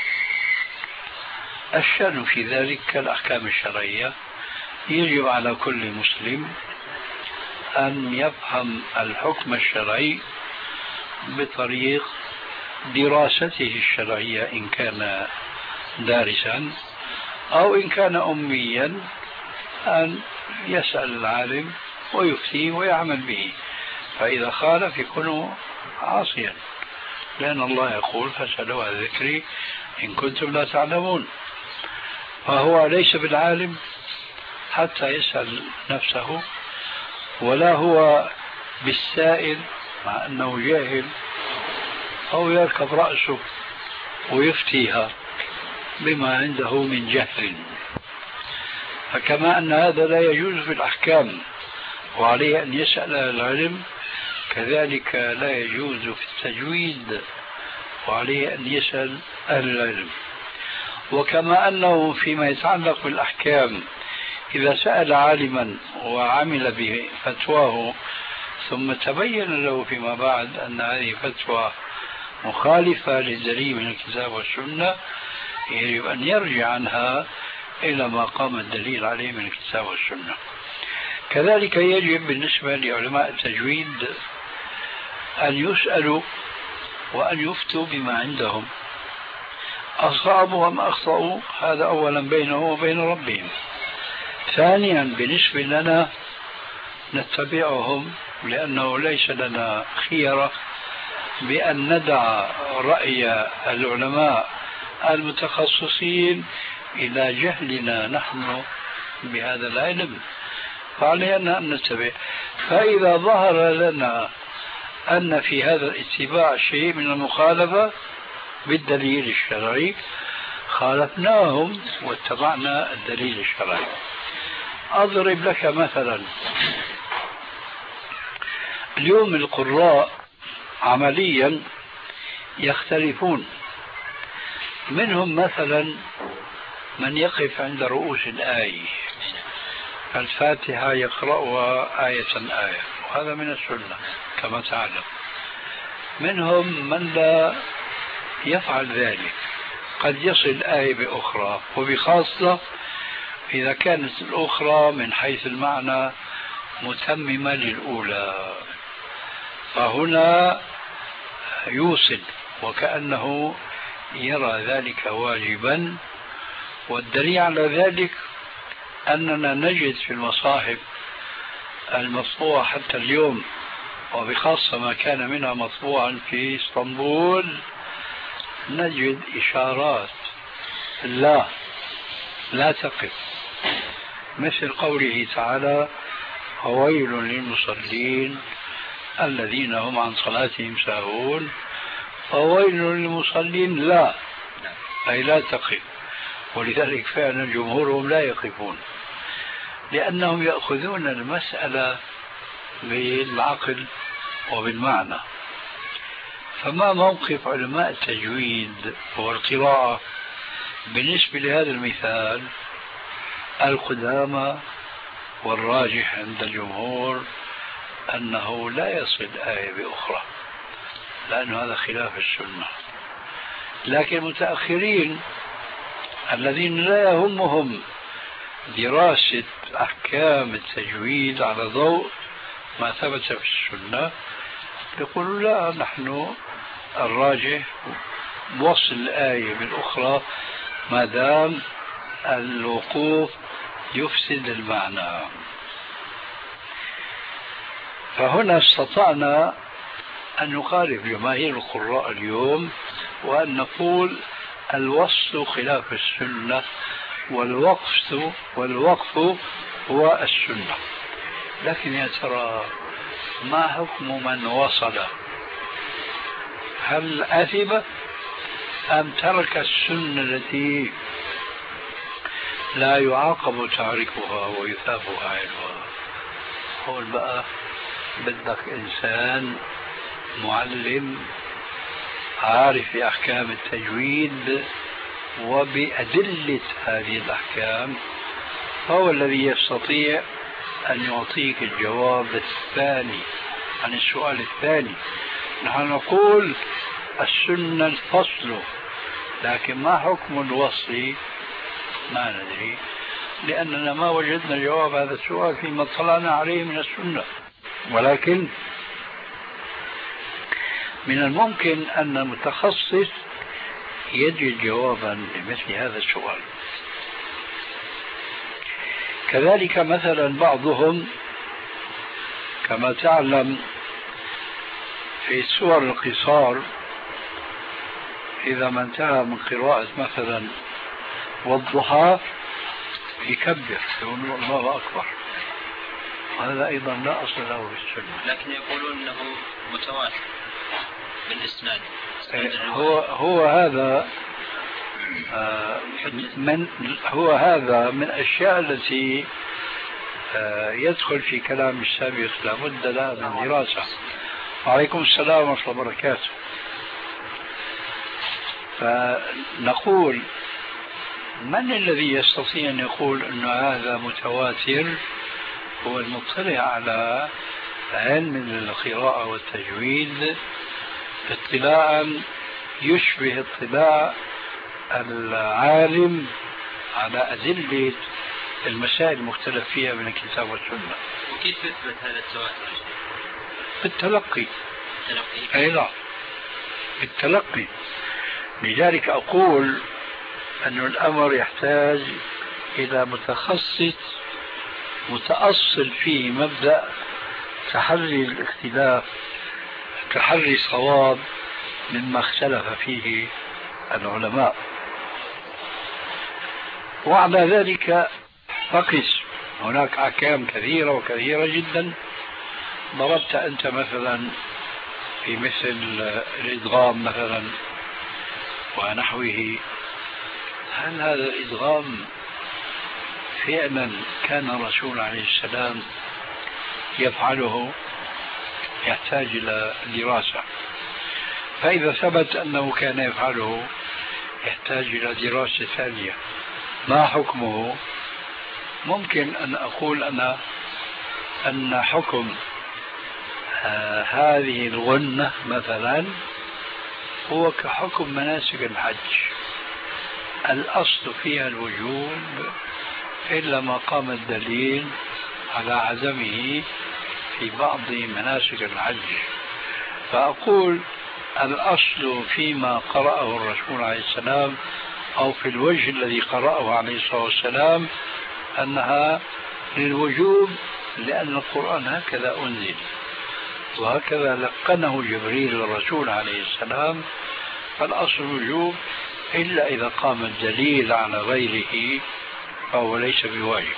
[SPEAKER 3] الشأن في ذلك كالأحكام الشرعية، يجب على كل مسلم أن يفهم الحكم الشرعي بطريق دراسته الشرعية إن كان دارسا، أو إن كان أميا أن يسأل العالم ويفتيه ويعمل به، فإذا خالف يكون عاصيا، لأن الله يقول فاسألوا عن ذكري إن كنتم لا تعلمون. فهو ليس بالعالم حتى يسأل نفسه، ولا هو بالسائل مع أنه جاهل، أو يركب رأسه ويفتيها بما عنده من جهل. فكما أن هذا لا يجوز في الأحكام وعليه أن يسأل العلم، كذلك لا يجوز في التجويد وعليه أن يسأل أهل العلم. وكما أنه فيما يتعلق بالأحكام إذا سأل عالما وعمل بفتواه ثم تبين له فيما بعد أن هذه فتوى مخالفة للدليل من الكتاب والسنة، يجب أن يرجع عنها إلى ما قام الدليل عليه من الكتاب والسنة. كذلك يجب بالنسبة لعلماء التجويد أن يسألوا وأن يفتوا بما عندهم، أصابوا أم أخطأوا هذا أولا بينه وبين ربهم. ثانيا بالنسبة لنا نتبعهم، لأنه ليس لنا خيرة بأن ندع رأي العلماء المتخصصين إلى جهلنا نحن بهذا العلم، فعلينا أن نتبع. فإذا ظهر لنا أن في هذا الاتباع شيء من المخالفة بالدليل الشرعي خالفناهم واتبعنا الدليل الشرعي. أضرب لك مثلا، اليوم القراء عمليا يختلفون، منهم مثلا من يقف عند رؤوس الآية، الفاتحة يقرأها آية آية، وهذا من السنة كما تعلم. منهم من لا يفعل ذلك، قد يصل آية بأخرى، وبخاصة إذا كانت الأخرى من حيث المعنى متممة للأولى، فهنا يوصل وكأنه يرى ذلك واجبا. والدليل على ذلك أننا نجد في المصاحف المطبوعة حتى اليوم، وبخاصة ما كان منها مطبوعا في اسطنبول، نجد إشارات لا لا تقف، مثل قوله تعالى: وويل للمصلين الذين هم عن صلاتهم ساهون. فويل للمصلين لا، أي لا تقف. ولذلك فعلا جمهورهم لا يقفون، لأنهم يأخذون المسألة بالعقل وبالمعنى. فما موقف علماء التجويد والقراءة بالنسبة لهذا المثال؟ القدامى والراجح عند الجمهور أنه لا يصل آية بأخرى، لأن هذا خلاف السنة. لكن المتأخرين الذين لا يهمهم دراسة أحكام التجويد على ضوء ما ثبت في السنة يقولوا لا، نحن الراجح وصل الآية بالأخرى ما دام الوقوف يفسد المعنى. فهنا استطعنا أن نخالف جماهير القراء اليوم وأن نقول الوصف خلاف السنة، والوقف والوقف هو السنة. لكن يا ترى ما حكم من وصل؟ هل أثم أم ترك السنة التي لا يعاقب تاركها ويثاب فاعلها؟ قول بقى بدك إنسان معلم عارف في أحكام التجويد وبأدلة هذه الأحكام، هو الذي يستطيع أن يعطيك الجواب الثاني عن السؤال الثاني. نحن نقول السنة الفصل، لكن ما حكم الوصل ما ندري، لأننا ما وجدنا جواب هذا السؤال فيما اطلعنا عليه من السنة. ولكن من الممكن أن المتخصص يجد جوابا لمثل هذا السؤال. كذلك مثلا بعضهم كما تعلم في سور القصار إذا ما انتهى من قراءة مثلا والضحى يكبر يقول الله أكبر، هذا أيضا لا أصل له في السنة.
[SPEAKER 7] لكن يقولون أنه متواتر بالإسناد.
[SPEAKER 3] هو هو هذا من هو هذا من الأشياء التي يدخل في كلام السابق لابد لها من دراسة. وعليكم السلام ورحمة الله وبركاته. فنقول من الذي يستطيع أن يقول أن هذا متواتر؟ هو المطلع على علم القراءة والتجويد اطلاعا يشبه اطلاع العالم على أدلة المسائل المختلف فيها من الكتاب والسنة.
[SPEAKER 7] وكيف يثبت هذا التواتر؟
[SPEAKER 3] بالتلقي.
[SPEAKER 7] التلقي.
[SPEAKER 3] أي لا، بالتلقي. لذلك أقول أن الأمر يحتاج إلى متخصص متأصل فيه مبدأ تحري الاختلاف، تحري الصواب مما اختلف فيه العلماء. وعلى ذلك فقس، هناك أحكام كثيرة وكثيرة جدا. ضربت أنت مثلا في مثل الإدغام مثلا ونحوه، هل هذا الإدغام فعلا كان الرسول عليه السلام يفعله؟ يحتاج إلى دراسة. فإذا ثبت أنه كان يفعله يحتاج إلى دراسة ثانية. ما حكمه؟ ممكن أن أقول أنا أن حكم آه هذه الغنة مثلا هو كحكم مناسك الحج، الأصل فيها الوجوب إلا ما قام الدليل على عدمه في بعض مناسك الحج. فأقول الأصل فيما قرأه الرسول عليه السلام أو في الوجه الذي قرأه عليه الصلاة والسلام أنها للوجوب، لأن القرآن هكذا أنزل وهكذا لقنه جبريل للرسول عليه السلام، فالأصل الوجوب إلا إذا قام الدليل على غيره فهو ليس بواجب.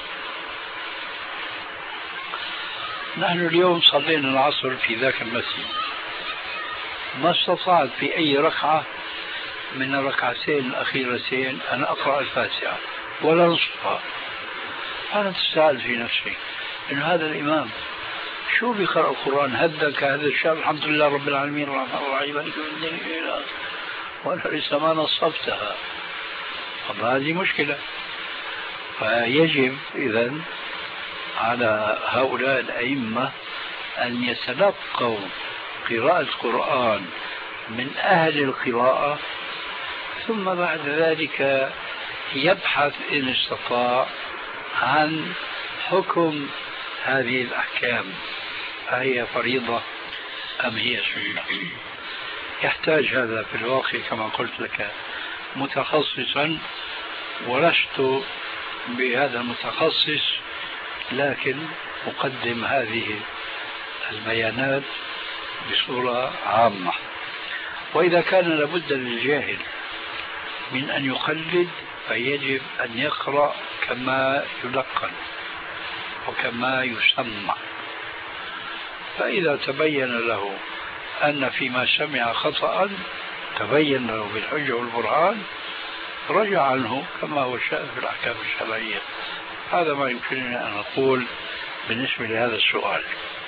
[SPEAKER 3] نحن اليوم صلينا العصر في ذاك المسجد، ما استطعت في أي ركعة من الركعتين الأخيرتين أن أقرأ الفاتحة ولا نصفها. أنا تساءل في نفسي إن هذا الإمام شو بيقرأ القرآن هدك هذا الشهر الحمد لله رب العالمين الرحمن الرحيم وأنا لسه ما نصفتها. طب هذه مشكلة. فيجب إذن على هؤلاء الأئمة أن يتلقوا قراءة القرآن من أهل القراءة، ثم بعد ذلك يبحث إن استطاع عن حكم هذه الأحكام، أهي فريضة أم هي سنة. يحتاج هذا في الواقع كما قلت لك متخصصا، ولست بهذا المتخصص، لكن أقدم هذه البيانات بصورة عامة. وإذا كان لابد للجاهل من أن يقلد فيجب أن يقرأ كما يلقن وكما يسمع. فإذا تبين له أن فيما سمع خطأ تبين له بالحجة والبرهان رجع عنه كما هو الشأن في الأحكام الشرعية. هذا ما يمكنني أن أقول بالنسبة لهذا السؤال.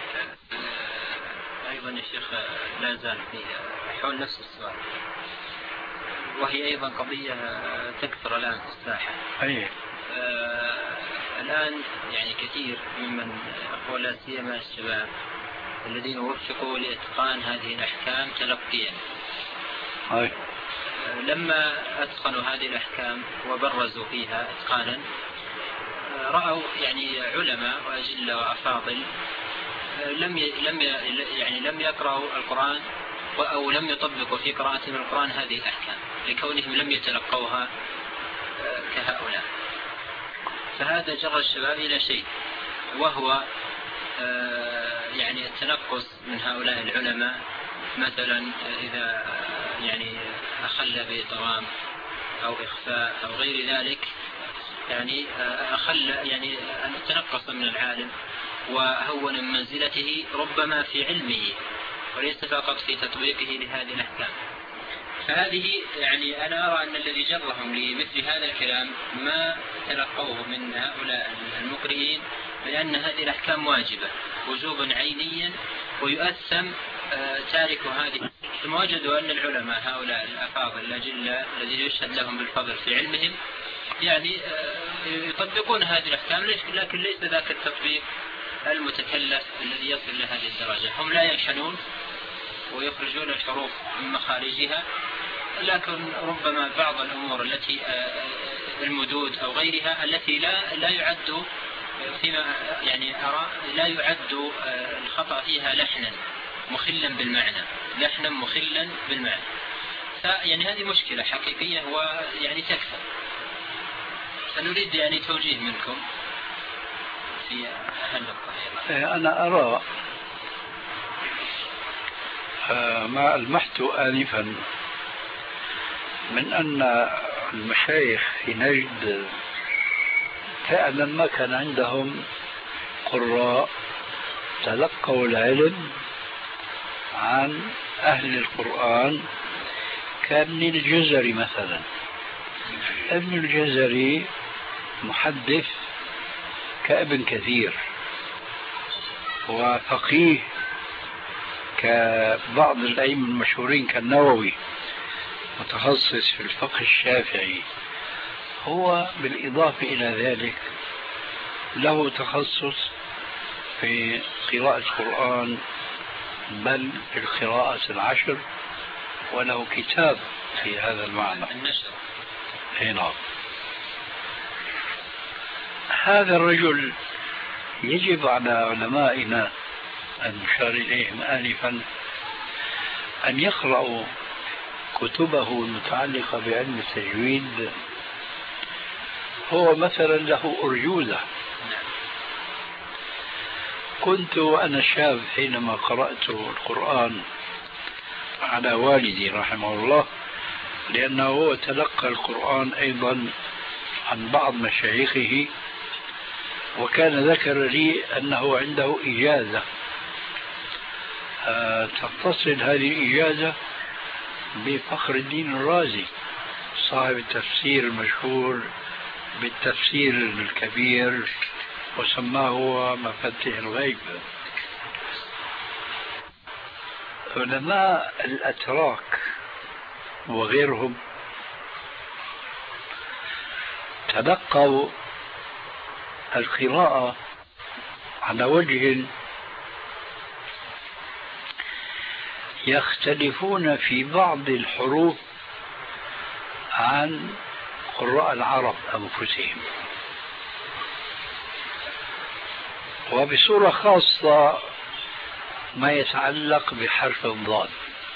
[SPEAKER 7] أيضا يا شيخ لا زال في حول نفس السؤال، وهي أيضا قضية تكثر الآن في الساحة.
[SPEAKER 3] أيه.
[SPEAKER 7] آه الآن يعني كثير ممن أقول لا سيما الشباب الذين وفقوا لإتقان هذه الأحكام تلقيا.
[SPEAKER 3] أيه.
[SPEAKER 7] آه لما أتقنوا هذه الأحكام وبرزوا فيها إتقانا، آه رأوا يعني علماء وأجلة وأفاضل آه لم ي... لم ي... يعني لم يقرأوا القرآن أو لم يطبقوا في قراءتهم القرآن هذه الأحكام لكونهم لم يتلقوها آه كهؤلاء. فهذا جرى الشباب إلى شيء، وهو آه يعني التنقص من هؤلاء العلماء، مثلا إذا يعني أخل بإطرام أو إخفاء أو غير ذلك، يعني أخل يعني أن تنقص من العالم وهون من منزلته ربما في علمه وليس فقط في تطبيقه لهذه الأحكام. فهذه يعني أنا أرى أن الذي جرهم لمثل هذا الكلام ما تلقوه من هؤلاء المقرئين، لأن هذه الأحكام واجبة وجوبا عينيا ويؤثم تارك هذه. ثم وجدوا أن العلماء هؤلاء الأفاضل الأجلاء الذين يشهد لهم بالفضل في علمهم يعني يطبقون هذه الأحكام، لكن ليس ذاك التطبيق المتكلف الذي يصل إلى هذه الدرجة. هم لا يلحنون ويخرجون الحروف من مخارجها، لكن ربما بعض الأمور التي المدود أو غيرها التي لا لا يعد فيما يعني أرى لا يعد الخطأ فيها لحنا مخلا بالمعنى، لحنا مخلا بالمعنى. فيعني هذه مشكلة حقيقية ويعني تكفى. فنريد يعني توجيه منكم في هالنقطة.
[SPEAKER 3] أنا أرى ما ألمحت آنفا من أن المشايخ في نجد فعلا ما كان عندهم قراء تلقوا العلم عن أهل القرآن كابن الجزري مثلا. ابن الجزري محدث كابن كثير وفقيه كبعض الأئمة المشهورين كالنووي، متخصص في الفقه الشافعي. هو بالإضافة إلى ذلك له تخصص في قراءة القرآن بل في القراءة العشر، وله كتاب في هذا المعنى
[SPEAKER 7] النشر.
[SPEAKER 3] هنا هذا الرجل يجب على علمائنا المشار إليهم آنفا أن يقرأوا كتبه المتعلقة بعلم التجويد. هو مثلا له أرجوزة. كنت وأنا شاب حينما قرأت القرآن على والدي رحمه الله، لأنه هو تلقى القرآن أيضا عن بعض مشايخه، وكان ذكر لي أنه عنده إجازة تتصل هذه الإجازة بفخر الدين الرازي صاحب التفسير المشهور بالتفسير الكبير وسماه مفاتيح الغيب. علماء الأتراك وغيرهم تلقوا القراءة على وجه يختلفون في بعض الحروف عن قراء العرب أنفسهم، وبصورة خاصة ما يتعلق بحرف الضاد.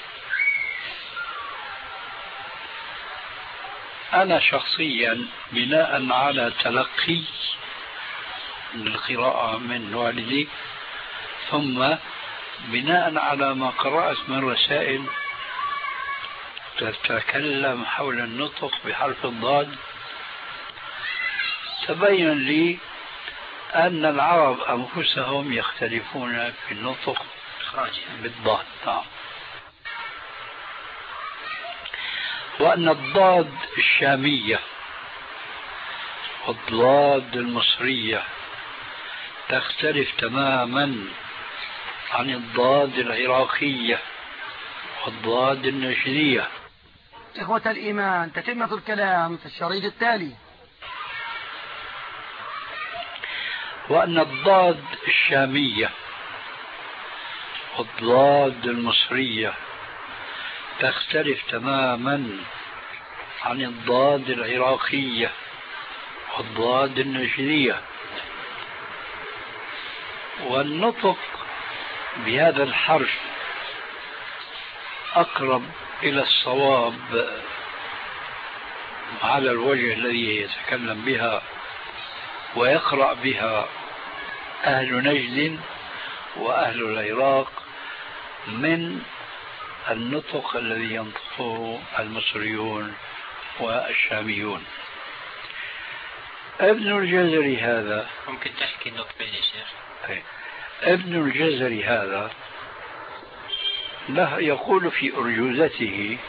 [SPEAKER 3] أنا شخصيا بناء على تلقي القراءة من والدي، ثم بناء على ما قرأت من رسائل تتكلم حول النطق بحرف الضاد، تبين لي أن العرب أنفسهم يختلفون في النطق بالضاد، وأن الضاد الشامية والضاد المصرية تختلف تماما عن الضاد العراقية والضاد النجدية.
[SPEAKER 2] إخوة الإيمان، تتمة الكلام في الشريط التالي.
[SPEAKER 3] وأن الضاد الشامية والضاد المصرية تختلف تماما عن الضاد العراقية والضاد النجدية، والنطق بهذا الحرف أقرب إلى الصواب على الوجه الذي يتكلم بها ويقرأ بها أهل نجد وأهل العراق من النطق الذي ينطقه المصريون والشاميون. ابن الجزري هذا
[SPEAKER 7] ممكن تحكي النطقين يا شيخ؟
[SPEAKER 3] ابن الجزري هذا له يقول في أرجوزته